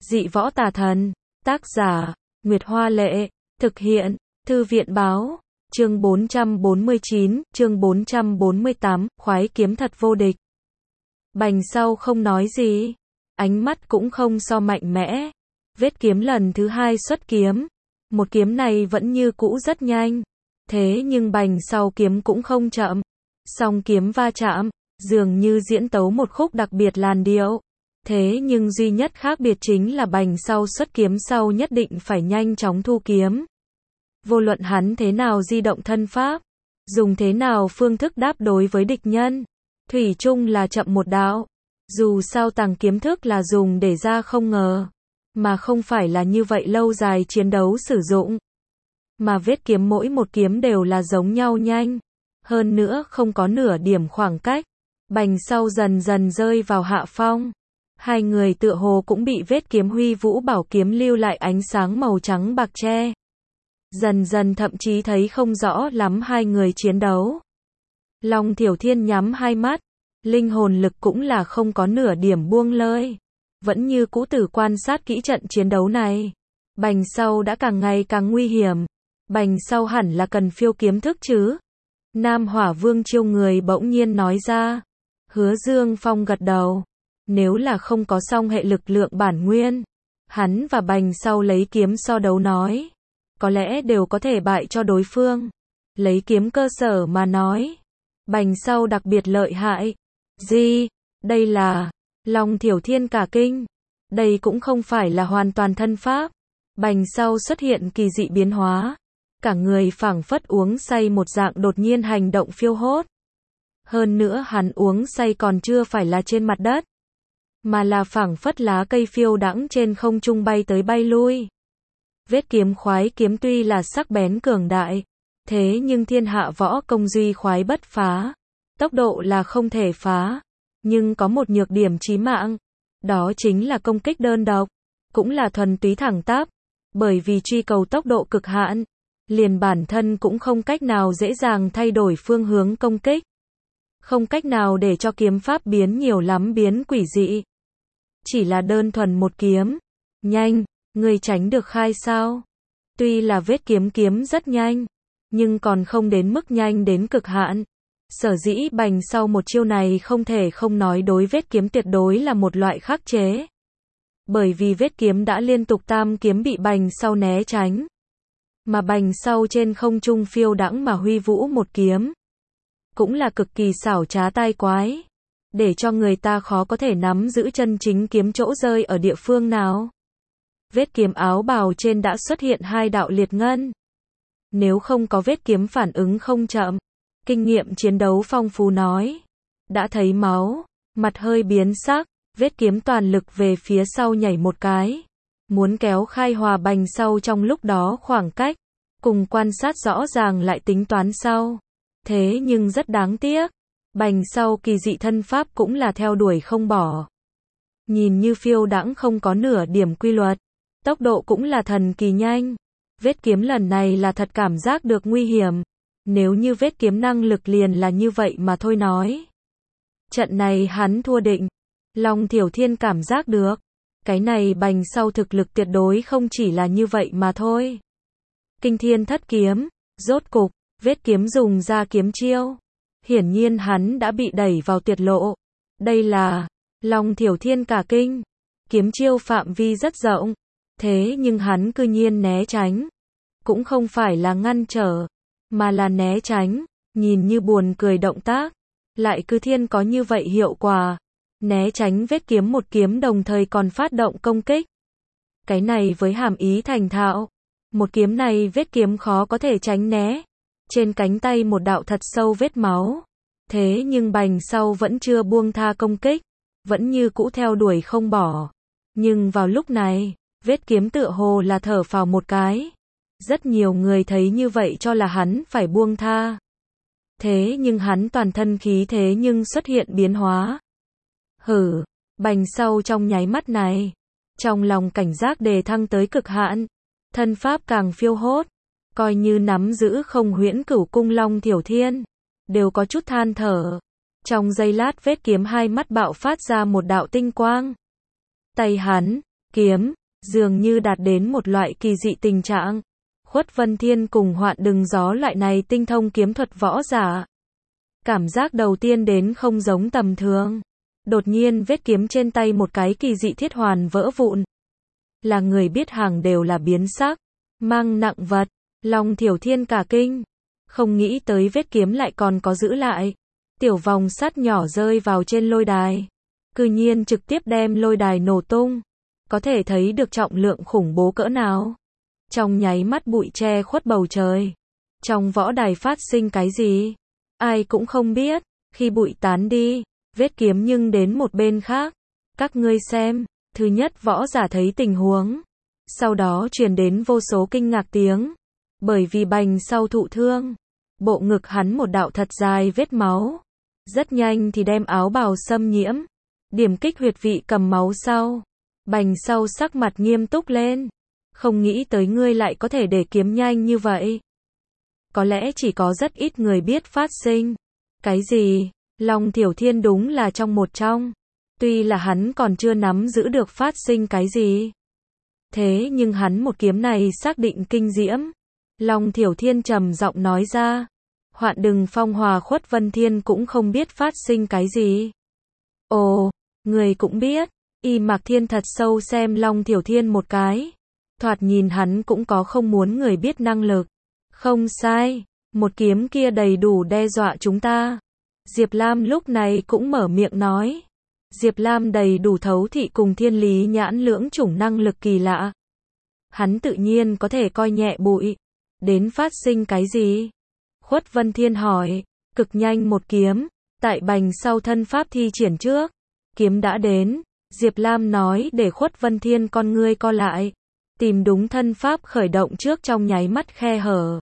Dị võ tà thần. Tác giả, Nguyệt Hoa Lệ. Thực hiện, Thư viện Báo. Chương 449, chương 448, khoái kiếm thật vô địch. Bành sau không nói gì. Ánh mắt cũng không so mạnh mẽ. Vết kiếm lần thứ hai xuất kiếm. Một kiếm này vẫn như cũ rất nhanh. Thế nhưng bành sau kiếm cũng không chậm. Song kiếm va chạm, dường như diễn tấu một khúc đặc biệt làn điệu. Thế nhưng duy nhất khác biệt chính là bành sau xuất kiếm sau nhất định phải nhanh chóng thu kiếm. Vô luận hắn thế nào di động thân pháp, dùng thế nào phương thức đáp đối với địch nhân, thủy chung là chậm một đạo. Dù sao tàng kiếm thức là dùng để ra không ngờ, mà không phải là như vậy lâu dài chiến đấu sử dụng. Mà vết kiếm mỗi một kiếm đều là giống nhau nhanh, hơn nữa không có nửa điểm khoảng cách. Bành sau dần dần rơi vào hạ phong. Hai người tựa hồ cũng bị vết kiếm huy vũ bảo kiếm lưu lại ánh sáng màu trắng bạc che. Dần dần thậm chí thấy không rõ lắm hai người chiến đấu. Long Thiểu Thiên nhắm hai mắt, linh hồn lực cũng là không có nửa điểm buông lơi. Vẫn như cũ tử quan sát kỹ trận chiến đấu này. Bành sau đã càng ngày càng nguy hiểm. Bành sau hẳn là cần phiêu kiếm thức chứ. Nam Hỏa Vương Chiêu người bỗng nhiên nói ra. Hứa Dương Phong gật đầu. Nếu là không có song hệ lực lượng bản nguyên, hắn và bành sau lấy kiếm so đấu nói, có lẽ đều có thể bại cho đối phương. Lấy kiếm cơ sở mà nói, bành sau đặc biệt lợi hại. Gì? Đây là... Long Thiểu Thiên cả kinh. Đây cũng không phải là hoàn toàn thân pháp. Bành sau xuất hiện kỳ dị biến hóa. Cả người phảng phất uống say một dạng đột nhiên hành động phiêu hốt. Hơn nữa hắn uống say còn chưa phải là trên mặt đất, mà là phảng phất lá cây phiêu đãng trên không trung bay tới bay lui. Vết kiếm khoái kiếm tuy là sắc bén cường đại, thế nhưng thiên hạ võ công duy khoái bất phá. Tốc độ là không thể phá, nhưng có một nhược điểm chí mạng, đó chính là công kích đơn độc, cũng là thuần túy thẳng tắp, bởi vì truy cầu tốc độ cực hạn, liền bản thân cũng không cách nào dễ dàng thay đổi phương hướng công kích. Không cách nào để cho kiếm pháp biến nhiều lắm biến quỷ dị. Chỉ là đơn thuần một kiếm. Nhanh, người tránh được khai sao? Tuy là vết kiếm rất nhanh, nhưng còn không đến mức nhanh đến cực hạn. Sở dĩ bành sau một chiêu này không thể không nói đối vết kiếm tuyệt đối là một loại khắc chế. Bởi vì vết kiếm đã liên tục tam kiếm bị bành sau né tránh. Mà bành sau trên không trung phiêu đãng mà huy vũ một kiếm. Cũng là cực kỳ xảo trá tai quái. Để cho người ta khó có thể nắm giữ chân chính kiếm chỗ rơi ở địa phương nào. Vết kiếm áo bào trên đã xuất hiện hai đạo liệt ngân. Nếu không có vết kiếm phản ứng không chậm, kinh nghiệm chiến đấu phong phú nói, đã thấy máu, mặt hơi biến sắc, vết kiếm toàn lực về phía sau nhảy một cái, muốn kéo khai hòa bành sau trong lúc đó khoảng cách, cùng quan sát rõ ràng lại tính toán sau. Thế nhưng rất đáng tiếc, bành sau kỳ dị thân pháp cũng là theo đuổi không bỏ. Nhìn như phiêu đãng không có nửa điểm quy luật, tốc độ cũng là thần kỳ nhanh. Vết kiếm lần này là thật cảm giác được nguy hiểm. Nếu như vết kiếm năng lực liền là như vậy mà thôi nói, trận này hắn thua định. Long Thiểu Thiên cảm giác được, cái này bành sau thực lực tuyệt đối không chỉ là như vậy mà thôi. Kinh thiên thất kiếm, rốt cục, vết kiếm dùng ra kiếm chiêu. Hiển nhiên hắn đã bị đẩy vào tuyệt lộ. Đây là... Long Thiểu Thiên cả kinh. Kiếm chiêu phạm vi rất rộng. Thế nhưng hắn cư nhiên né tránh. Cũng không phải là ngăn trở, mà là né tránh. Nhìn như buồn cười động tác, lại cư thiên có như vậy hiệu quả. Né tránh vết kiếm một kiếm đồng thời còn phát động công kích. Cái này với hàm ý thành thạo. Một kiếm này vết kiếm khó có thể tránh né. Trên cánh tay một đạo thật sâu vết máu. Thế nhưng bành sau vẫn chưa buông tha công kích. Vẫn như cũ theo đuổi không bỏ. Nhưng vào lúc này, vết kiếm tựa hồ là thở phào một cái. Rất nhiều người thấy như vậy cho là hắn phải buông tha. Thế nhưng hắn toàn thân khí thế nhưng xuất hiện biến hóa. Hử, bành sau trong nháy mắt này. Trong lòng cảnh giác đề thăng tới cực hạn. Thân pháp càng phiêu hốt. Coi như nắm giữ không huyễn cửu cung Long Thiểu Thiên, đều có chút than thở. Trong giây lát vết kiếm hai mắt bạo phát ra một đạo tinh quang. Tay hắn, kiếm, dường như đạt đến một loại kỳ dị tình trạng. Khuất Vân Thiên cùng Hoạn Đừng Gió loại này tinh thông kiếm thuật võ giả. Cảm giác đầu tiên đến không giống tầm thường. Đột nhiên vết kiếm trên tay một cái kỳ dị thiết hoàn vỡ vụn. Là người biết hàng đều là biến sắc, mang nặng vật, Long Thiểu Thiên cả kinh. Không nghĩ tới vết kiếm lại còn có giữ lại. Tiểu vòng sắt nhỏ rơi vào trên lôi đài. Cư nhiên trực tiếp đem lôi đài nổ tung. Có thể thấy được trọng lượng khủng bố cỡ nào. Trong nháy mắt bụi che khuất bầu trời. Trong võ đài phát sinh cái gì? Ai cũng không biết. Khi bụi tán đi, vết kiếm nhưng đến một bên khác. Các ngươi xem, thứ nhất võ giả thấy tình huống. Sau đó truyền đến vô số kinh ngạc tiếng. Bởi vì bành sau thụ thương. Bộ ngực hắn một đạo thật dài vết máu. Rất nhanh thì đem áo bào xâm nhiễm. Điểm kích huyệt vị cầm máu sau. Bành sau sắc mặt nghiêm túc lên. Không nghĩ tới ngươi lại có thể để kiếm nhanh như vậy. Có lẽ chỉ có rất ít người biết phát sinh. Cái gì? Long Thiểu Thiên đúng là trong. Tuy là hắn còn chưa nắm giữ được phát sinh cái gì. Thế nhưng hắn một kiếm này xác định kinh diễm. Long Thiểu Thiên trầm giọng nói ra. Hoạn Đừng Phong hòa Khuất Vân Thiên cũng không biết phát sinh cái gì. Ồ, người cũng biết. Y Mạc Thiên thật sâu xem Long Thiểu Thiên một cái. Thoạt nhìn hắn cũng có không muốn người biết năng lực. Không sai, một kiếm kia đầy đủ đe dọa chúng ta. Diệp Lam lúc này cũng mở miệng nói. Diệp Lam đầy đủ thấu thị cùng thiên lý nhãn lưỡng chủng năng lực kỳ lạ. Hắn tự nhiên có thể coi nhẹ bụi. Đến phát sinh cái gì? Khuất Vân Thiên hỏi. Cực nhanh một kiếm. Tại bành sau thân pháp thi triển trước. Kiếm đã đến. Diệp Lam nói để Khuất Vân Thiên con ngươi co lại. Tìm đúng thân pháp khởi động trước trong nháy mắt khe hở.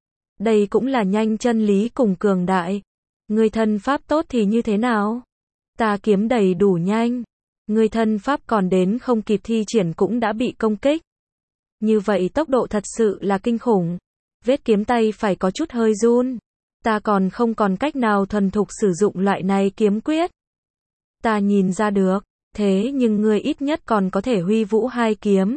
Đây cũng là nhanh chân lý cùng cường đại. Người thân pháp tốt thì như thế nào? Ta kiếm đầy đủ nhanh. Người thân pháp còn đến không kịp thi triển cũng đã bị công kích. Như vậy tốc độ thật sự là kinh khủng. Vết kiếm tay phải có chút hơi run. Ta còn không còn cách nào thuần thục sử dụng loại này kiếm quyết. Ta nhìn ra được. Thế nhưng ngươi ít nhất còn có thể huy vũ hai kiếm.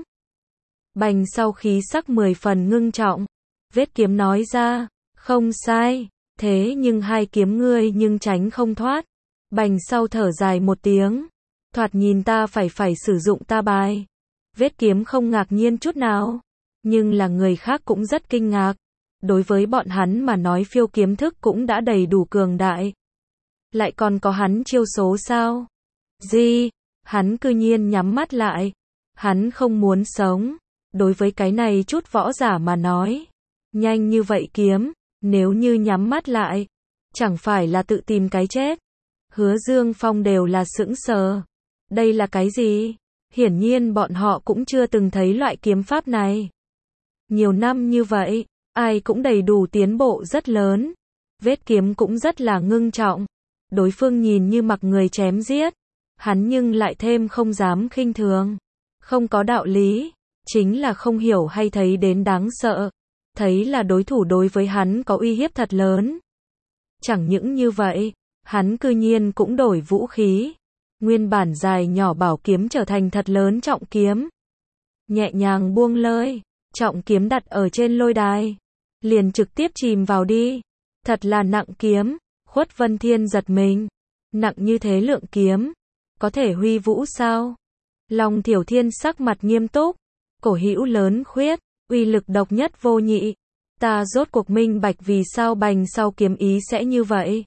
Bành sau khí sắc 10 phần ngưng trọng. Vết kiếm nói ra. Không sai. Thế nhưng hai kiếm ngươi nhưng tránh không thoát. Bành sau thở dài một tiếng. Thoạt nhìn ta phải sử dụng ta bài. Vết kiếm không ngạc nhiên chút nào. Nhưng là người khác cũng rất kinh ngạc. Đối với bọn hắn mà nói phiêu kiếm thức cũng đã đầy đủ cường đại. Lại còn có hắn chiêu số sao? Gì? Hắn cư nhiên nhắm mắt lại. Hắn không muốn sống. Đối với cái này chút võ giả mà nói. Nhanh như vậy kiếm. Nếu như nhắm mắt lại. Chẳng phải là tự tìm cái chết. Hứa Dương Phong đều là sững sờ. Đây là cái gì? Hiển nhiên bọn họ cũng chưa từng thấy loại kiếm pháp này. Nhiều năm như vậy. Ai cũng đầy đủ tiến bộ rất lớn. Vết kiếm cũng rất là ngưng trọng. Đối phương nhìn như mặc người chém giết. Hắn nhưng lại thêm không dám khinh thường. Không có đạo lý. Chính là không hiểu hay thấy đến đáng sợ. Thấy là đối thủ đối với hắn có uy hiếp thật lớn. Chẳng những như vậy. Hắn cư nhiên cũng đổi vũ khí. Nguyên bản dài nhỏ bảo kiếm trở thành thật lớn trọng kiếm. Nhẹ nhàng buông lơi. Trọng kiếm đặt ở trên lôi đài. Liền trực tiếp chìm vào đi. Thật là nặng kiếm. Khuất Vân Thiên giật mình. Nặng như thế lượng kiếm. Có thể huy vũ sao? Long Thiểu Thiên sắc mặt nghiêm túc. Cổ hữu lớn khuyết. Uy lực độc nhất vô nhị. Ta rốt cuộc minh bạch vì sao bành sau kiếm ý sẽ như vậy.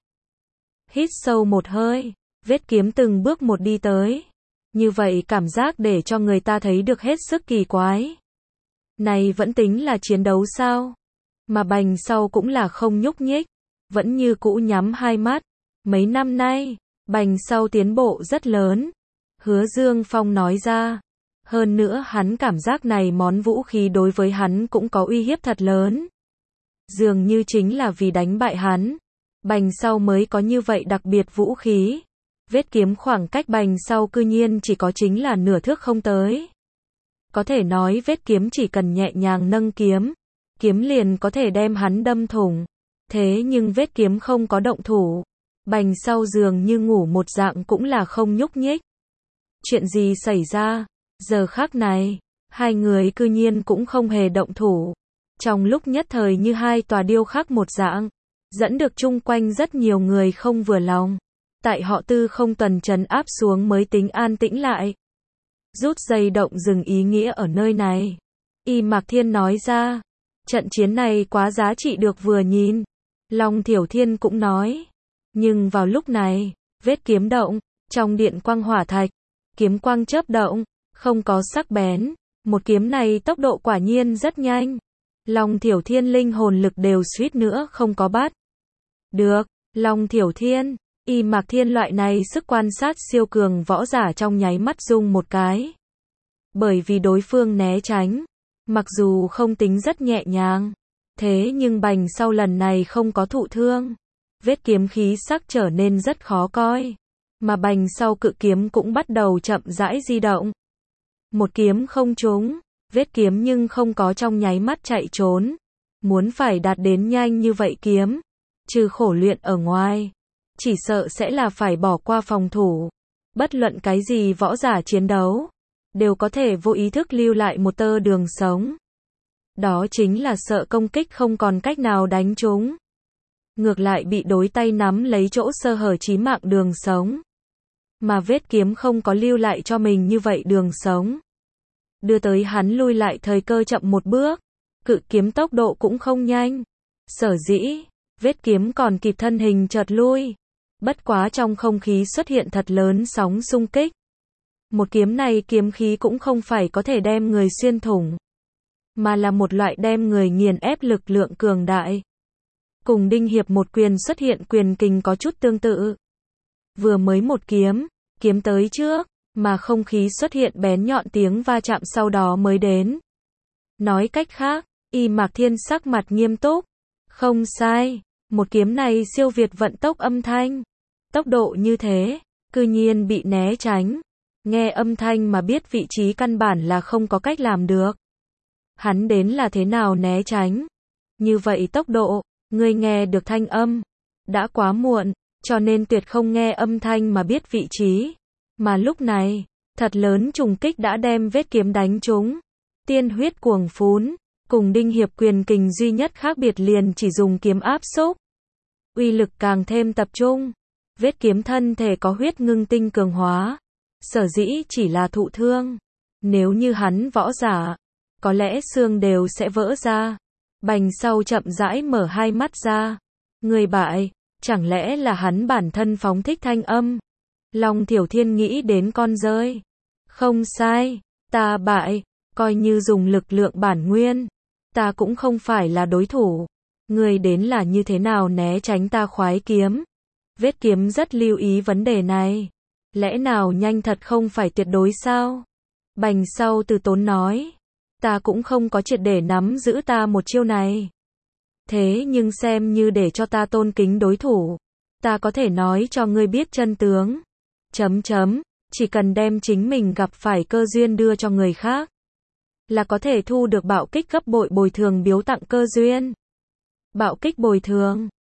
Hít sâu một hơi. Vết kiếm từng bước một đi tới. Như vậy cảm giác để cho người ta thấy được hết sức kỳ quái. Này vẫn tính là chiến đấu sao? Mà bành sau cũng là không nhúc nhích. Vẫn như cũ nhắm hai mắt. Mấy năm nay, bành sau tiến bộ rất lớn. Hứa Dương Phong nói ra. Hơn nữa hắn cảm giác này món vũ khí đối với hắn cũng có uy hiếp thật lớn. Dường như chính là vì đánh bại hắn. Bành sau mới có như vậy đặc biệt vũ khí. Vết kiếm khoảng cách bành sau cư nhiên chỉ có chính là nửa thước không tới. Có thể nói vết kiếm chỉ cần nhẹ nhàng nâng kiếm. Kiếm liền có thể đem hắn đâm thủng. Thế nhưng vết kiếm không có động thủ. Bành sau dường như ngủ một dạng cũng là không nhúc nhích. Chuyện gì xảy ra? Giờ khắc này, hai người cư nhiên cũng không hề động thủ. Trong lúc nhất thời như hai tòa điêu khắc một dạng, dẫn được chung quanh rất nhiều người không vừa lòng. Tại họ Tư không tuần trấn áp xuống mới tính an tĩnh lại. Rút dây động dừng ý nghĩa ở nơi này. Y Mạc Thiên nói ra, trận chiến này quá giá trị được vừa nhìn. Long Thiểu Thiên cũng nói. Nhưng vào lúc này, vết kiếm động, trong điện quang hỏa thạch, kiếm quang chớp động, không có sắc bén. Một kiếm này tốc độ quả nhiên rất nhanh. Long Thiểu Thiên linh hồn lực đều suýt nữa không có bắt được. Long Thiểu Thiên, Y Mạc Thiên loại này sức quan sát siêu cường võ giả trong nháy mắt rung một cái. Bởi vì đối phương né tránh, mặc dù không tính rất nhẹ nhàng, thế nhưng bành sau lần này không có thụ thương. Vết kiếm khí sắc trở nên rất khó coi, mà bành sau cự kiếm cũng bắt đầu chậm rãi di động. Một kiếm không trúng, vết kiếm nhưng không có trong nháy mắt chạy trốn. Muốn phải đạt đến nhanh như vậy kiếm, trừ khổ luyện ở ngoài, chỉ sợ sẽ là phải bỏ qua phòng thủ. Bất luận cái gì võ giả chiến đấu, đều có thể vô ý thức lưu lại một tơ đường sống. Đó chính là sợ công kích không còn cách nào đánh trúng. Ngược lại bị đối tay nắm lấy chỗ sơ hở chí mạng đường sống. Mà vết kiếm không có lưu lại cho mình như vậy đường sống. Đưa tới hắn lui lại thời cơ chậm một bước. Cự kiếm tốc độ cũng không nhanh. Sở dĩ, vết kiếm còn kịp thân hình chợt lui. Bất quá trong không khí xuất hiện thật lớn sóng xung kích. Một kiếm này kiếm khí cũng không phải có thể đem người xuyên thủng, mà là một loại đem người nghiền ép lực lượng cường đại. Cùng Đinh Hiệp một quyền xuất hiện quyền kình có chút tương tự. Vừa mới một kiếm, kiếm tới trước, mà không khí xuất hiện bén nhọn tiếng va chạm sau đó mới đến. Nói cách khác, Y Mạc Thiên sắc mặt nghiêm túc. Không sai, một kiếm này siêu việt vận tốc âm thanh. Tốc độ như thế, cư nhiên bị né tránh. Nghe âm thanh mà biết vị trí căn bản là không có cách làm được. Hắn đến là thế nào né tránh? Như vậy tốc độ, ngươi nghe được thanh âm. Đã quá muộn, cho nên tuyệt không nghe âm thanh mà biết vị trí. Mà lúc này, thật lớn trùng kích đã đem vết kiếm đánh trúng. Tiên huyết cuồng phún, cùng Đinh Hiệp quyền kình duy nhất khác biệt liền chỉ dùng kiếm áp xúc. Uy lực càng thêm tập trung. Vết kiếm thân thể có huyết ngưng tinh cường hóa. Sở dĩ chỉ là thụ thương. Nếu như hắn võ giả, có lẽ xương đều sẽ vỡ ra. Bành sau chậm rãi mở hai mắt ra. Người bại, chẳng lẽ là hắn bản thân phóng thích thanh âm? Long Thiểu Thiên nghĩ đến con rơi. Không sai, ta bại, coi như dùng lực lượng bản nguyên. Ta cũng không phải là đối thủ. Người đến là như thế nào né tránh ta khoái kiếm? Vết kiếm rất lưu ý vấn đề này. Lẽ nào nhanh thật không phải tuyệt đối sao? Bành sau từ tốn nói. Ta cũng không có triệt để nắm giữ ta một chiêu này. Thế nhưng xem như để cho ta tôn kính đối thủ. Ta có thể nói cho ngươi biết chân tướng. Chỉ cần đem chính mình gặp phải cơ duyên đưa cho người khác. Là có thể thu được bạo kích gấp bội bồi thường biếu tặng cơ duyên. Bạo kích bồi thường.